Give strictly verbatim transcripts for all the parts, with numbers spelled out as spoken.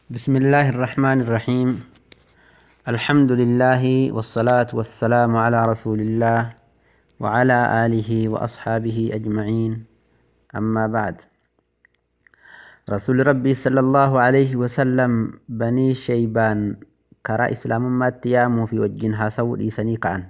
بسم الله الرحمن الرحيم. الحمد لله والصلاة والسلام على رسول الله وعلى آله وأصحابه أجمعين. أما بعد، رسول ربي صلى الله عليه وسلم بني شيبان كرا إسلام ما تيامو في وجهها سود إيساني كأن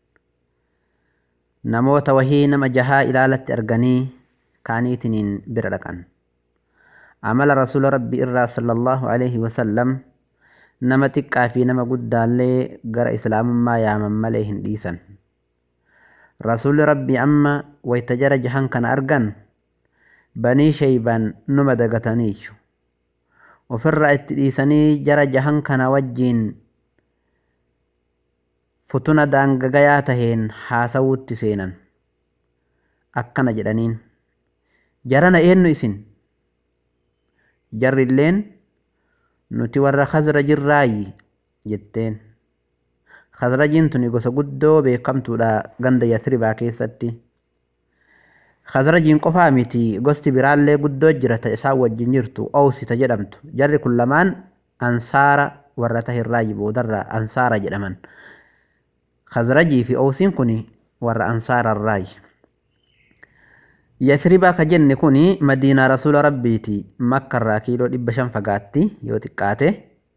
نموت وهي نما جها إلى أرغني كانيتنين بردكان. عمل رسول ربي إرى صلى الله عليه وسلم نما تقى في نما قد اللي قرأ إسلام ما يامن مليهن ديسا. رسول ربي أما ويتجر جهان كان أرغن بني شيبان نما دقتانيش وفي الرأيت ديساني جر جهان كان وجين فتنا دانقاياتهين حاسوت تسينا أكنا جدانين جرنا إينو إسن jarri illeen nuti warra khazrajin raayi jetteen. Khazrajiin tuni gosa guddoo beekamtuudha ganda Yasribaa keessatti. Khazrajiin qofaa miti, gosti biraallee guddoo jira ta isaan wajjin jirtu Awsita jedhamtu. Jarri kun lamaan ansaara warra tahin raayi boodarraa ansaara jedhaman. Khazrajii fi Awsiin kuni warra ansaara raayi. Yasribaa ka jenne kuni madiinaa rasuula rabbiiti. Makka irraa kiiloo dhibba shan fagaatti yoo xiqqaate.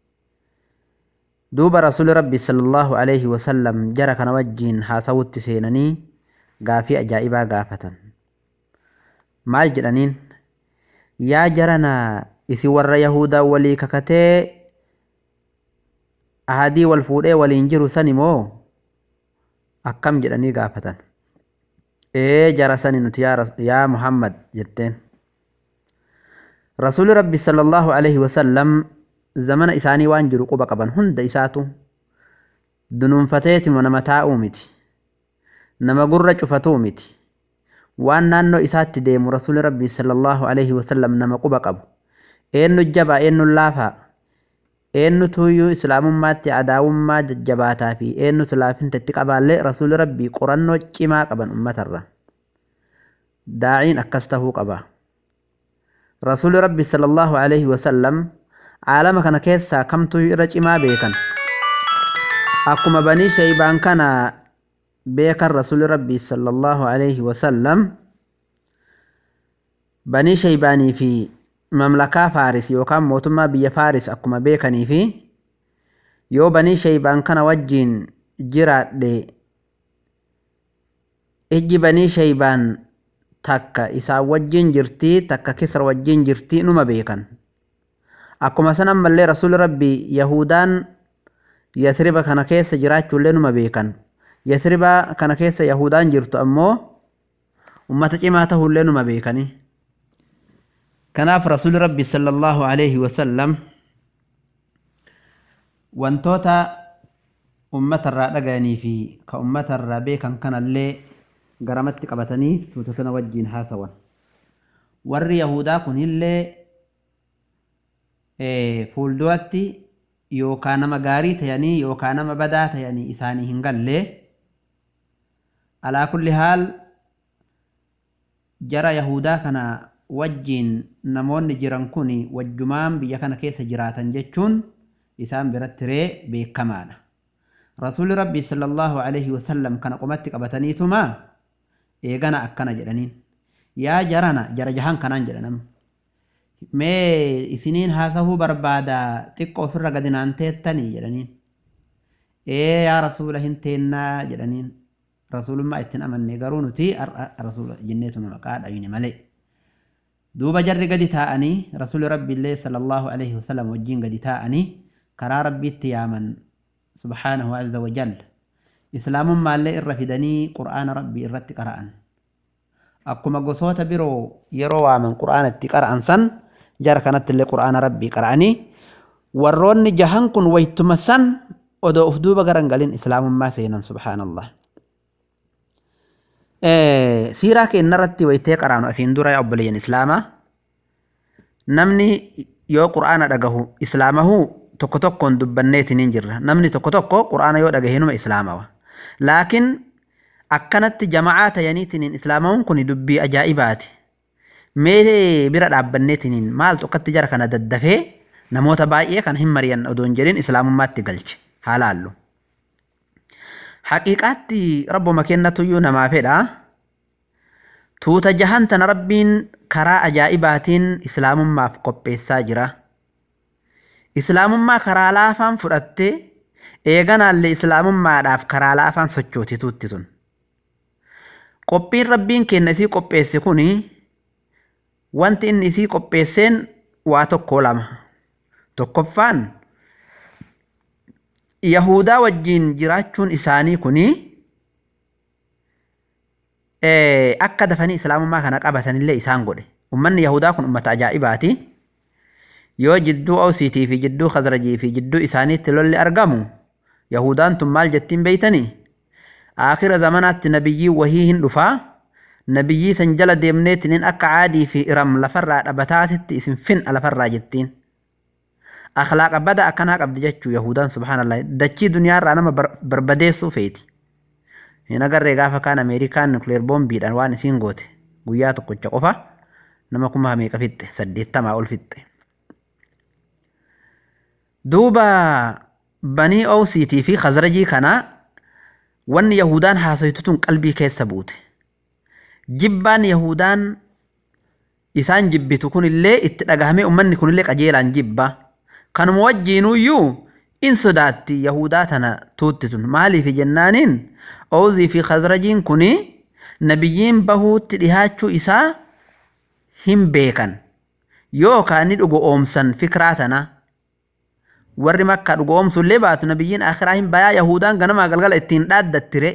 Duuba rasuula rabbii sallallahu alayhi wasallam jara kana wajjiin haasawutti seenanii gaafii ajaa'ibaa gaafatan. Maal jedhaniin? Yaa jaranaa isin warra Yahudaa walii kakatee ahadii wal fuudhee waliin jiru sani moo akkam jedhanii gaafatan. ee jara sani nuti yaa Muhammad jetteen. Rasuuli rabbi sallallahu alayhi wasallam zamana isaanii waan jiru quba qaban hunda isaatu dunuunfateetimo nama taa'uu miti, nama gurra cufatuu miti. Waan naannoo isaatti deemu rasuuli rabbi sallallahu alayhi wasallam nama quba qabu. Eenyu jabaa eenyu laafaa, eenyu tuyyuu islaamummaatti adaawummaa jajjabaataa fi eenyu laafinta itti qabaallee rasuuli rabbii qorannoo cimaa qaban ummatarra. Daa'iin akkas tahuu qaba. Rasuuli rabbi sallallahu alayhi wasallam caalama kana keessaa kamtuu irra cimaa beekan. Akkuma banii shaybaan kana beekan rasuuli rabbi sallallahu alayhi wasallam banii shaybaanii fi mamlakaa Faaris yookaan mootummaa biyya Faaris akkuma beekanii fi yoo banii shaybaan kana wajjiin jiraadhe ijji banii shaybaan takka isaa wajjiin jirtii takka Kisra wajjiin jirtii numa beekan. Akkuma sanan mallee rasuuli rabbii Yahudaan Yasriba kana keessa jiraachuullee numa beekan. Yasriba kana keessa Yahudaan jirtu ammoo ummata cimaa tahullee numa beekanii. Kanaaf rasuuli rabbi sallallahu alayhi wasallam wantoota ummatarraa dhagayanii fi ka ummatarraa beekan kanallee garamatti qabatanii tuutotana wajjiin haasawan. Warri Yahudaa kunillee fuulduratti yookaan nama gaarii ta'anii yookaan nama badaa ta'anii isaanii hin gallee. Alaa kulli haal jara Yahudaa kana wajjiin namoonni jiran kuni wajjumaan biyya kana keessa jiraatan jechuun isaan biratti ree beekamaadha. Rasuuli rabbi sallallahu alayhi wasallam kana qomatti qabataniituma eegana akkana jedhaniin. Yaa jarana jara jahan kanaan jedhanam. Mee isiniin haasahuu barbaada xiqqoo ofirra gadi naan teettanii jedhaniin. Ee yaa rasuula hin teennaa jedhaniin. Rasuulummaa ittiin amanne garuu nuti rasuula jenneetuma maqaa dhayine malee. Duuba jarri gadi taa'anii rasuuli rabbiillee sallallahu alayhi wasallam wajjiin gadi taa'anii karaa rabbiitti yaaman subhaanahu azza wa jalla. Islaamummaallee irra fidanii qur'aana rabbii irratti qara'an. Akkuma gosoota biroo yeroo waaman qur'aana itti qara'an san jara kanattillee qur'aana rabbii qara'anii warroonni jahan kun waytuma san odoo uf duuba garan galin islaamummaa seenan subhaanallah. Siiraa keennarratti waytee qaraanu asiin dura yaa obboleeyyan islaamaa namni yoo qur'aana dhagahu islaamahuu tokko tokkoon dubbanneetiniin jirra. Namni tokko tokko qur'aana yoo dhagahinuma islaamawa. Laakiin akkanatti jama'aa ta'aniitiniin islaamahuun kun dubbii ajaa'ibaati. Mee bira dhaabbanneetiniin maaltu akkatti jara kana daddafee namoota baay'ee kan hin mari'an odoon jedhin islaamummaatti galche haa laallu. Haqiiqaatti rabbuma kennatuyyuu namaa fedha. Tuuta jahan tana rabbiin karaa ajaa'ibaatiin islaamummaaf qopheessaa jira. Islaamummaa karaa laafaan fudhattee eeganaallee islaamummaadhaaf karaa laafaan sochootituutti tun. Qophiin rabbiin kenna isii qopheesse kuni wanti inni isii qopheesseen waa tokko lama. Tokkoffaan Yahudaa wajjiin jiraachuun isaanii kuni akka dafanii islaamummaa kana qabatanillee isaan godhe. Ummanni Yahudaa kun ummata ajaa'ibaati. Yoo jidduu Awsiitii fi jidduu Khazrajii fi jidduu isaaniitti lolli argamu Yahudaan tun maal jettiin beeytanii? Aakhira zamanaatti nabiyyii wahii hin dhufaa. Nabiyyii san jala deemneetiin akka Caadii fi Iram lafarraa dhabataatitti isin fin'a lafarraa jettiin. Akhlaaqa bada akkanaa qabdi jechuu Yahudaan subhaanallah. Dachii duniyaarraa nama barbadeessuu feeti. Hin agarree gaafa kaan Ameerikaan nukleer boombiidhaan waan isiin goote guyyaa tokkocha qofa nama kuma meeqa fixxe saddeettamaa ol fixxe. Duuba banii Awsiitii fi Khazrajii kana wanni Yahudaan haasoytutun qalbii keessa buute. Jibbaan Yahudaan isaan jibbitu kunillee itti dhagahame ummanni kunillee qajeelaan jibba. Kanuma wajjiinuyyuu in sodaatti Yahudaa tana tuuttitun maaliif jennaaniin Awzii fi Khazrajiin kuni nabiyyiin bahuutti dhihaachuu isaa hin beekan yookaan ni dhugo oomsan fikraa tana. Warri Makkaa dhugo oomsullee baatu nabiyyiin akhiraa hin bayaa Yahudaan ganamaa galgala ittiin dhaaddattire.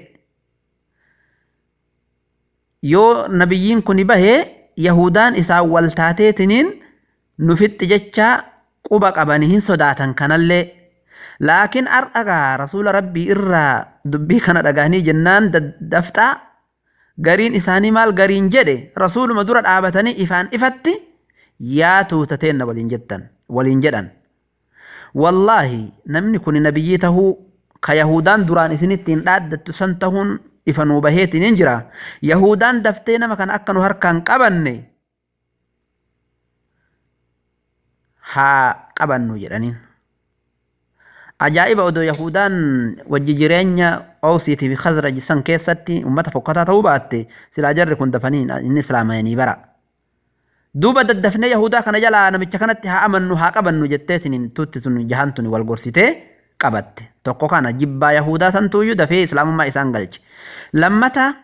Yoo nabiyyiin kuni bahee Yahudaan isaan wal taateetiniin nufixxi jechaa quba qabanii hin sodaatan kanallee. Laakiin ar'agaa rasuula rabbii irraa dubbii kana dhagahanii jennaan dafxaa gariin isaanii maal gariin jedhe rasuuluma dura dhaabatanii ifaan ifatti yaa tuuta teenna waliin jettan waliin jedhan. Wallaahi namni kun nabiyyii tahuu ka Yahudaan duraan isinittiin dhaaddattu san tahuun ifanuu baheetiin hin jira. Yahudaan daftee nama kana akka nu harkaan qabanne haa qabannu jedhaniin. Ajaa'iba odoo Yahudaan wajji jireenya Awsiitii fi Khazraj san keessatti ummata fokkataa ta'uu baatte silaa jarri kun dafanii inni islaamayanii bara. Duuba daddafnee Yahudaa kana jalaa namicha kanatti haa amannu haa qabannu jetteetiin tuutti tun jahan tun wal gorsitee qabatte. Tokko kana jibbaa Yahudaa santuuyyuu dafee islaamummaa isaan galche. Lammata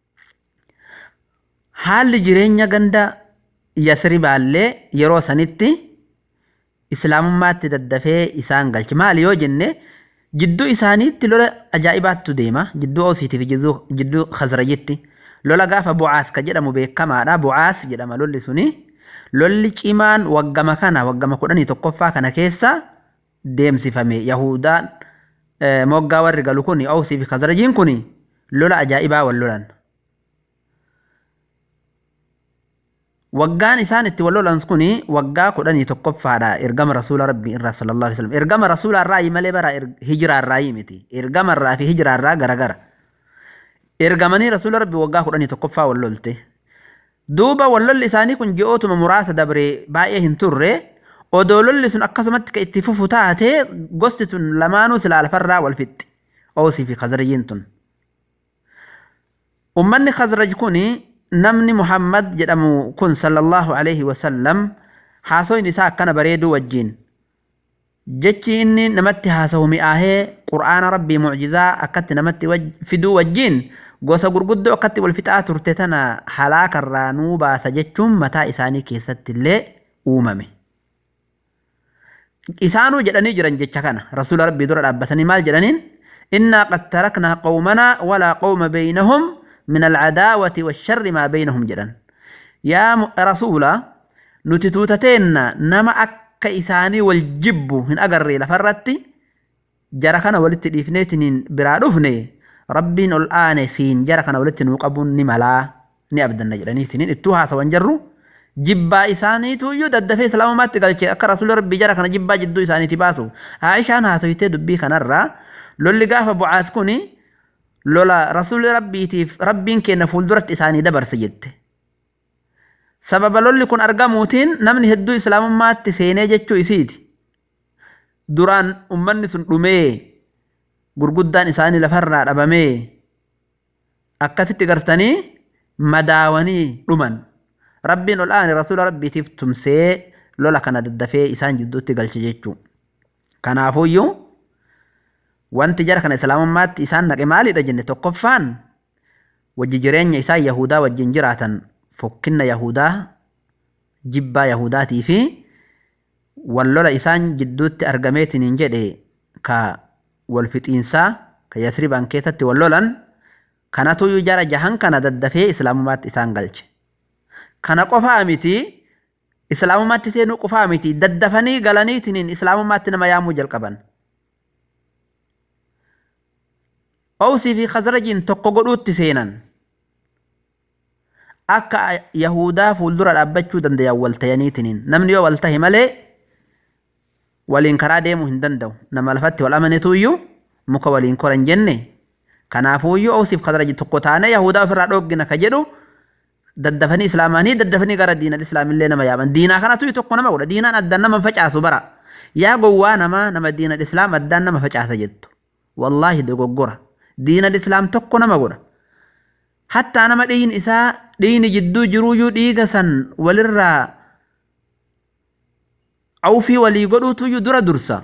haalli jireenya ganda Yasribaallee yeroo sanitti islaamummaatti daddafee isaan galche. Maali yoo jenne jidduu isaaniitti lola ajaa'ibaattu deema. Jidduu Awsiitii fi jidduu Khazrajitti lola gaafa Bu'aas ka jedhamu beekamaadha. Bu'aas jedhama lolli suni. Lolli cimaan waggama kana waggama kudhanii tokkoffaa kana keessa deemsifame. Yahudaan moggaa warri galu kun Awsii fi Khazrajiin kun lola ajaa'ibaa wal lolan. Waggaan isaan itti wal lolan kun waggaa kudhanii tokkoffaadha ergama rasuula rabbii irraa sallallahu alaihi wasallam. Ergama rasuula irraa malee bara hijiraa irraa miti. Ergama irraa fi hijiraa irraa garagara. Ergamanii rasuula rabbii waggaa kudhanii tokkoffaa wal lolte. Duuba wal lolli isaanii kun ji'ootuma muraasa dabre baay'ee hin turre. Odoo lolli sun akkasumatti ka itti fufu taatee gosti tun lamaanuu silaa lafarraa wal fixxi. Awsii fi Khazrajiin tun. Ummanni Khazraj kuni namni Muhammad jedhamu kun sallallahu alaihi wasallam haasoin isaa akkana bareeduu wajjiin. Jechi inni namatti haasawu mi'aahee Qur'aana Rabbii mu'jizaa akkatti namatti fiduu wajjiin gosa gurguddoo akkatti wal fixaa turte tana halaakarraa nuu baasa jechuun mataa isaanii keessatti illee uumame. Isaanuu jedhanii jiran jecha kana rasuula Rabbii dura dhaabbatanii maal jedhaniin? Innaa qad taraknaa qawmanaa walaa qawma beynahum من العداوة والشر ما بينهم جدا. يا رسولا نتتوتتين نما أكا إساني والجب هن أقري لفرتي جركنا ولت الإفنيتين برادوفني ربي الآن سين جركنا ولت نوقبون نملا نأبدا نجرانيتين اتوها سوانجروا جبا إساني تو يود الدفي سلام ما تقال أكا رسول ربي جركنا جبا جدو إساني تباسو عائشة أنا سويتي دبي خنرا لولي قافة بعاثكوني لولا رسول ربي تيف ربين كنا فولدرت إساني دبر سجدت سبب لولي كن أرقاموتين نمني هدو إسلام ما تسيني جتشو إسيدي duraan ummanni sun dhumee gurguddaan isaanii lafarraa dhabamee akkasitti gartanii madaawanii dhuman rabbiin ol aane rasuula rabbiitiif tumsee lola kana daddafee isaan jidduutti galche jechuu kanaafuyyuu wanti jara kana islaamummaatti isaan naqe maalidha jenne tokkoffaan wajji jireenya isaa yahudaa wajjin jiraatan fokkinna yahudaa jibbaa yahudaatii fi wallola isaan jidduutti argameetiniin jedhe ka wal fixiinsaa ka yasribaan keessatti wallolan kanatuyyuu jara jahan kana daddafee islaamummaatti isaan galche kana qofaa miti islaamummaatti seenuu qofaa miti daddafanii galaniitiniin islaamummaatti nama yaamuu jalqaban Awsii fi Khazrajiin tokko godhuutti seenan akka yahudaa fuuldura dhaabbachuu danda'an wal ta'aniitiniin namni yoo wal tahe malee waliin karaa deemuu hin danda'u nama lafatti wal amanetuyyuu muka waliin koran jenne kanaafuyyuu Awsii fi Khazraji tokko taane yahudaa ofirraa dhoggina ka jedhu daddafanii islaamanii daddafanii gara diinal islaamillee nama yaaman diinaa kanatu tokko nama godha diinaan addaan nama facaasu bara yaa gowwaa nama nama diinal islaam addaan nama facaasa jettu wallaahi dogoggora diinal islaam tokko nama godha hattaa nama dhiin isaa dhiini jidduu jiruuyyuu dhiiga san walirraa awfii walii godhuutuyyuu dura dursa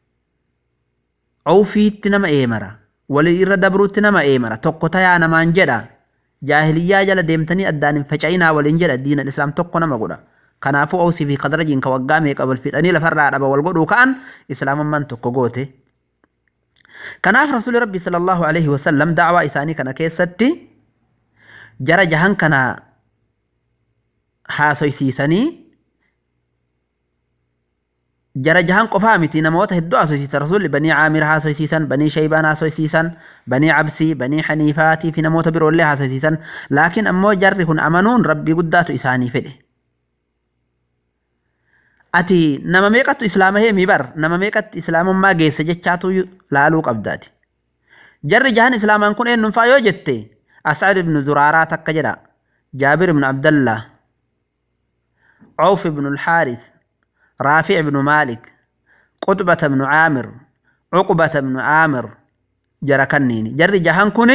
awfiitti nama eemara walii irra dabruutti nama eemara tokko tayaa namaan jedha jaahiliyyaa jala deemtanii addaan hin faca'inaa waliin jedha diinal islaam tokko nama godha kanaafuu Awsii fi Khazrajiin ka waggaa meeqa wal fixanii lafarraa dhaba wal godhuu ka'an islaamummaan tokko goote kanaaf rasuuli rabbii sallallahu alaihi wasallam da'waa isaanii kana keessatti jara jahan kana haasoysiisanii jara jahan qofaa miti namoota hedduu haasoysiisan rasuulli banii caamir haasoysiisan banii shaybaan haasoysiisan banii cabsii banii haniifaatii fi namoota biroollee haasoysiisan laakiin ammoo jarri kun amanuun rabbii guddaatu isaanii fedhe ati nama meeqattu islaama heemii bar nama meeqatti islaamummaa geesse jechaatu laaluu qabdaati jarri jahan islaamaan kun eenyunfaa yoo jette As'ad ibn Zuraaraa takka jedha Jaabir ibn Abdallah Awf ibn al-Harith Raafi' ibn Malik Qutbata ibn Aamir Uqbata ibn Aamir jara kanniini jarri jahan kuni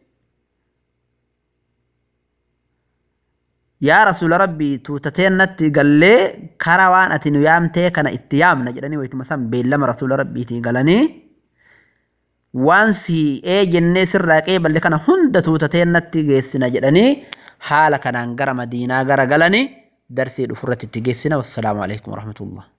yaa rasuula rabbii tuutateennatti gallee kara waan ati nu yaamtee kana itti yaamna jedhanii wayituma san beellama rasuula rabbiitii galanii waan si ee jennee sirraa qeeballe kana hunda tuutateennatti geessina jedhanii haala kanaan gara Madiinaa gara galanii darsii dhufurratti itti geessina wassalaamu alaikum warahmatullah